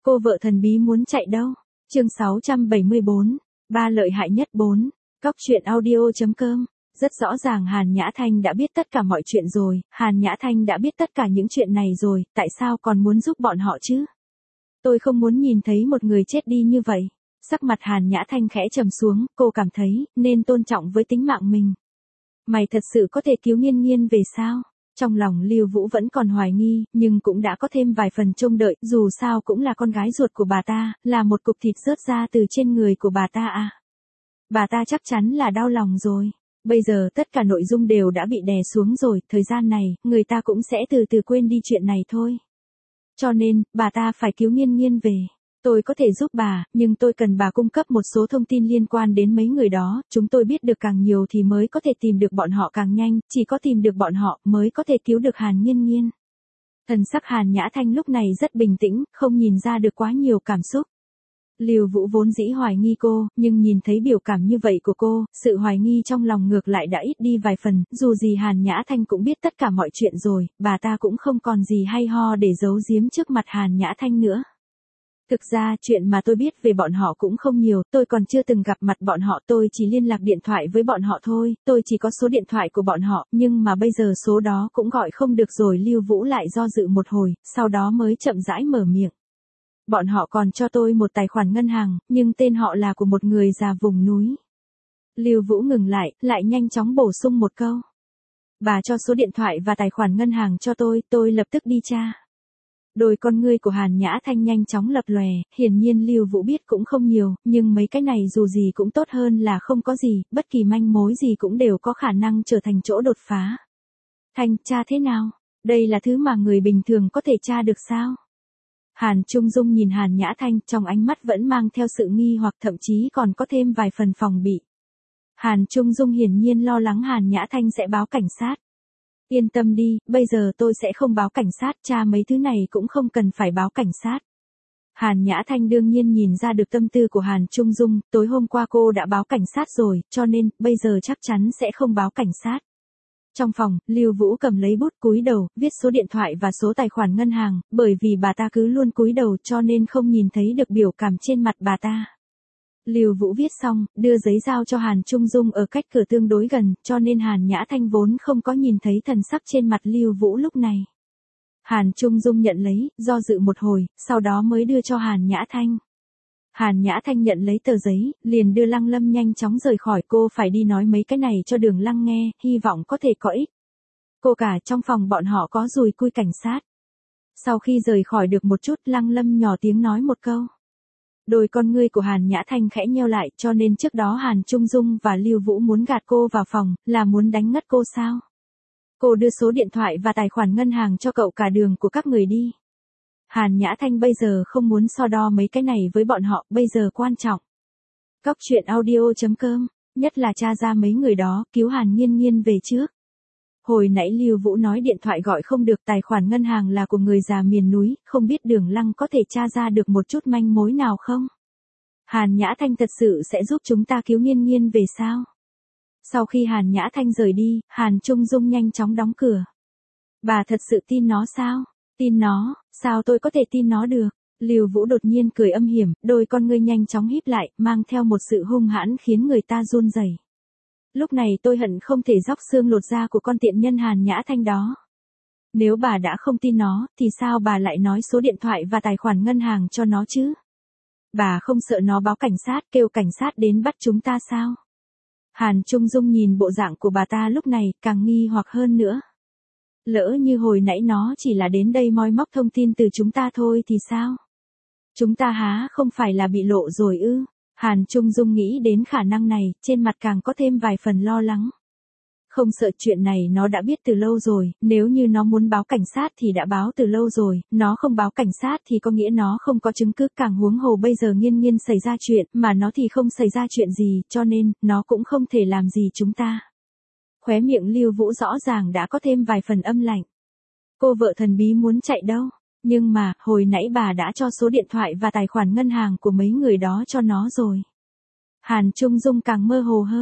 Cô vợ thần bí muốn chạy đâu? Chương 674. Ba lợi hại nhất 4. Cóc truyện audio.com. Rất rõ ràng Hàn Nhã Thanh đã biết tất cả mọi chuyện rồi, Hàn Nhã Thanh đã biết tất cả những chuyện này rồi, tại sao còn muốn giúp bọn họ chứ? Tôi không muốn nhìn thấy một người chết đi như vậy. Sắc mặt Hàn Nhã Thanh khẽ trầm xuống, cô cảm thấy nên tôn trọng với tính mạng mình. Mày thật sự có thể cứu Nghiên Nghiên về sao? Trong lòng Lưu Vũ vẫn còn hoài nghi, nhưng cũng đã có thêm vài phần trông đợi, dù sao cũng là con gái ruột của bà ta, là một cục thịt rớt ra từ trên người của bà ta à. Bà ta chắc chắn là đau lòng rồi. Bây giờ tất cả nội dung đều đã bị đè xuống rồi, thời gian này, người ta cũng sẽ từ từ quên đi chuyện này thôi. Cho nên, bà ta phải cứu Nghiên Nghiên về. Tôi có thể giúp bà, nhưng tôi cần bà cung cấp một số thông tin liên quan đến mấy người đó, chúng tôi biết được càng nhiều thì mới có thể tìm được bọn họ càng nhanh, chỉ có tìm được bọn họ mới có thể cứu được Hàn Nghiên Nghiên. Thần sắc Hàn Nhã Thanh lúc này rất bình tĩnh, không nhìn ra được quá nhiều cảm xúc. Lưu Vũ vốn dĩ hoài nghi cô, nhưng nhìn thấy biểu cảm như vậy của cô, sự hoài nghi trong lòng ngược lại đã ít đi vài phần, dù gì Hàn Nhã Thanh cũng biết tất cả mọi chuyện rồi, bà ta cũng không còn gì hay ho để giấu giếm trước mặt Hàn Nhã Thanh nữa. Thực ra chuyện mà tôi biết về bọn họ cũng không nhiều, tôi còn chưa từng gặp mặt bọn họ, tôi chỉ liên lạc điện thoại với bọn họ thôi, tôi chỉ có số điện thoại của bọn họ, nhưng mà bây giờ số đó cũng gọi không được rồi. Lưu Vũ lại do dự một hồi, sau đó mới chậm rãi mở miệng. Bọn họ còn cho tôi một tài khoản ngân hàng, nhưng tên họ là của một người già vùng núi. Lưu Vũ ngừng lại nhanh chóng bổ sung một câu. Bà cho số điện thoại và tài khoản ngân hàng cho tôi lập tức đi tra. Đôi con ngươi của Hàn Nhã Thanh nhanh chóng lập lòe, hiển nhiên Lưu Vũ biết cũng không nhiều, nhưng mấy cái này dù gì cũng tốt hơn là không có gì, bất kỳ manh mối gì cũng đều có khả năng trở thành chỗ đột phá. Thanh, tra thế nào? Đây là thứ mà người bình thường có thể tra được sao? Hàn Trung Dung nhìn Hàn Nhã Thanh, trong ánh mắt vẫn mang theo sự nghi hoặc, thậm chí còn có thêm vài phần phòng bị. Hàn Trung Dung hiển nhiên lo lắng Hàn Nhã Thanh sẽ báo cảnh sát. Yên tâm đi, bây giờ tôi sẽ không báo cảnh sát, tra mấy thứ này cũng không cần phải báo cảnh sát. Hàn Nhã Thanh đương nhiên nhìn ra được tâm tư của Hàn Trung Dung, tối hôm qua cô đã báo cảnh sát rồi, cho nên, bây giờ chắc chắn sẽ không báo cảnh sát. Trong phòng, Lưu Vũ cầm lấy bút cúi đầu, viết số điện thoại và số tài khoản ngân hàng, bởi vì bà ta cứ luôn cúi đầu cho nên không nhìn thấy được biểu cảm trên mặt bà ta. Lưu Vũ viết xong, đưa giấy giao cho Hàn Trung Dung ở cách cửa tương đối gần, cho nên Hàn Nhã Thanh vốn không có nhìn thấy thần sắc trên mặt Lưu Vũ lúc này. Hàn Trung Dung nhận lấy, do dự một hồi, sau đó mới đưa cho Hàn Nhã Thanh. Hàn Nhã Thanh nhận lấy tờ giấy, liền đưa Lăng Lâm nhanh chóng rời khỏi, cô phải đi nói mấy cái này cho Đường Lăng nghe, hy vọng có thể có ích. Cô cả trong phòng bọn họ có dùi cui cảnh sát. Sau khi rời khỏi được một chút, Lăng Lâm nhỏ tiếng nói một câu. Đôi con ngươi của Hàn Nhã Thanh khẽ nheo lại, cho nên trước đó Hàn Trung Dung và Lưu Vũ muốn gạt cô vào phòng, là muốn đánh ngất cô sao? Cô đưa số điện thoại và tài khoản ngân hàng cho cậu cả Đường của các người đi. Hàn Nhã Thanh bây giờ không muốn so đo mấy cái này với bọn họ, bây giờ quan trọng. Cóc truyện audio.com, nhất là tra ra mấy người đó, cứu Hàn Nghiên Nghiên về trước. Hồi nãy Lưu Vũ nói điện thoại gọi không được, tài khoản ngân hàng là của người già miền núi, không biết Đường Lăng có thể tra ra được một chút manh mối nào không? Hàn Nhã Thanh thật sự sẽ giúp chúng ta cứu Nghiên Nghiên về sao? Sau khi Hàn Nhã Thanh rời đi, Hàn Trung Dung nhanh chóng đóng cửa. Bà thật sự tin nó sao? Tin nó, sao tôi có thể tin nó được? Lưu Vũ đột nhiên cười âm hiểm, đôi con ngươi nhanh chóng híp lại, mang theo một sự hung hãn khiến người ta run rẩy. Lúc này tôi hận không thể róc xương lột da của con tiện nhân Hàn Nhã Thanh đó. Nếu bà đã không tin nó, thì sao bà lại nói số điện thoại và tài khoản ngân hàng cho nó chứ? Bà không sợ nó báo cảnh sát, kêu cảnh sát đến bắt chúng ta sao? Hàn Trung Dung nhìn bộ dạng của bà ta lúc này, càng nghi hoặc hơn nữa. Lỡ như hồi nãy nó chỉ là đến đây moi móc thông tin từ chúng ta thôi thì sao? Chúng ta há không phải là bị lộ rồi ư? Hàn Trung Dung nghĩ đến khả năng này, trên mặt càng có thêm vài phần lo lắng. Không sợ, chuyện này nó đã biết từ lâu rồi, nếu như nó muốn báo cảnh sát thì đã báo từ lâu rồi, nó không báo cảnh sát thì có nghĩa nó không có chứng cứ, càng huống hồ bây giờ Nghiên Nghiên xảy ra chuyện, mà nó thì không xảy ra chuyện gì, cho nên, nó cũng không thể làm gì chúng ta. Khóe miệng Lưu Vũ rõ ràng đã có thêm vài phần âm lạnh. Cô vợ thần bí muốn chạy đâu? Nhưng mà, hồi nãy bà đã cho số điện thoại và tài khoản ngân hàng của mấy người đó cho nó rồi. Hàn Trung Dung càng mơ hồ hơn.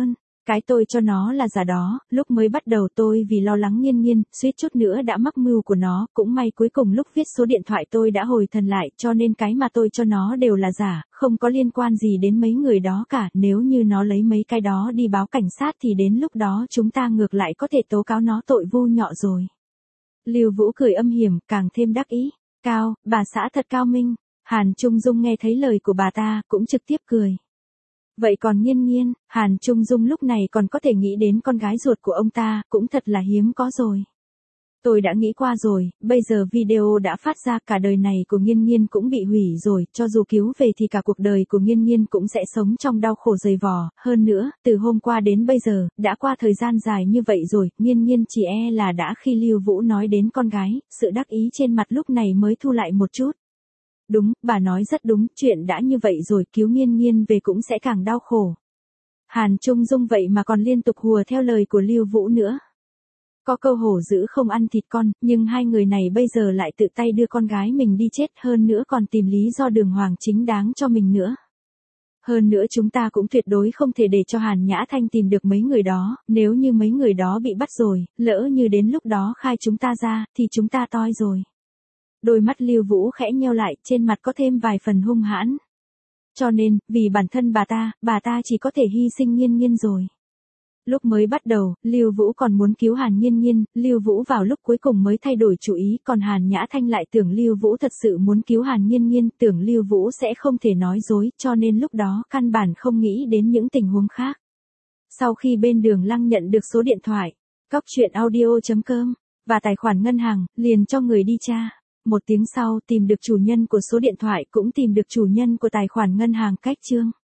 Cái tôi cho nó là giả đó, lúc mới bắt đầu tôi vì lo lắng Nghiên Nghiên, suýt chút nữa đã mắc mưu của nó, cũng may cuối cùng lúc viết số điện thoại tôi đã hồi thần lại, cho nên cái mà tôi cho nó đều là giả, không có liên quan gì đến mấy người đó cả, nếu như nó lấy mấy cái đó đi báo cảnh sát thì đến lúc đó chúng ta ngược lại có thể tố cáo nó tội vu nhọ rồi. Lưu Vũ cười âm hiểm, càng thêm đắc ý. Cao, bà xã thật cao minh. Hàn Trung Dung nghe thấy lời của bà ta, cũng trực tiếp cười. Vậy còn Nghiên Nghiên, Hàn Trung Dung lúc này còn có thể nghĩ đến con gái ruột của ông ta, cũng thật là hiếm có rồi. Tôi đã nghĩ qua rồi, bây giờ video đã phát ra, cả đời này của Nghiên Nghiên cũng bị hủy rồi, cho dù cứu về thì cả cuộc đời của Nghiên Nghiên cũng sẽ sống trong đau khổ dày vò, hơn nữa, từ hôm qua đến bây giờ, đã qua thời gian dài như vậy rồi, Nghiên Nghiên chỉ e là đã khi Lưu Vũ nói đến con gái, sự đắc ý trên mặt lúc này mới thu lại một chút. Đúng, bà nói rất đúng, chuyện đã như vậy rồi, cứu Nghiên Nghiên về cũng sẽ càng đau khổ. Hàn Trung Dung vậy mà còn liên tục hùa theo lời của Lưu Vũ nữa. Có câu hổ dữ không ăn thịt con, nhưng hai người này bây giờ lại tự tay đưa con gái mình đi chết, hơn nữa còn tìm lý do đường hoàng chính đáng cho mình nữa. Hơn nữa chúng ta cũng tuyệt đối không thể để cho Hàn Nhã Thanh tìm được mấy người đó, nếu như mấy người đó bị bắt rồi, lỡ như đến lúc đó khai chúng ta ra, thì chúng ta toi rồi. Đôi mắt Lưu Vũ khẽ nheo lại, trên mặt có thêm vài phần hung hãn. Cho nên, vì bản thân bà ta chỉ có thể hy sinh Nghiên Nghiên rồi. Lúc mới bắt đầu, Lưu Vũ còn muốn cứu Hàn Nghiên Nghiên, Lưu Vũ vào lúc cuối cùng mới thay đổi chủ ý, còn Hàn Nhã Thanh lại tưởng Lưu Vũ thật sự muốn cứu Hàn Nghiên Nghiên, tưởng Lưu Vũ sẽ không thể nói dối, cho nên lúc đó căn bản không nghĩ đến những tình huống khác. Sau khi bên Đường Lăng nhận được số điện thoại, coctruyện.audio.com và tài khoản ngân hàng, liền cho người đi tra. Một tiếng sau tìm được chủ nhân của số điện thoại cũng tìm được chủ nhân của tài khoản ngân hàng Cách Trương.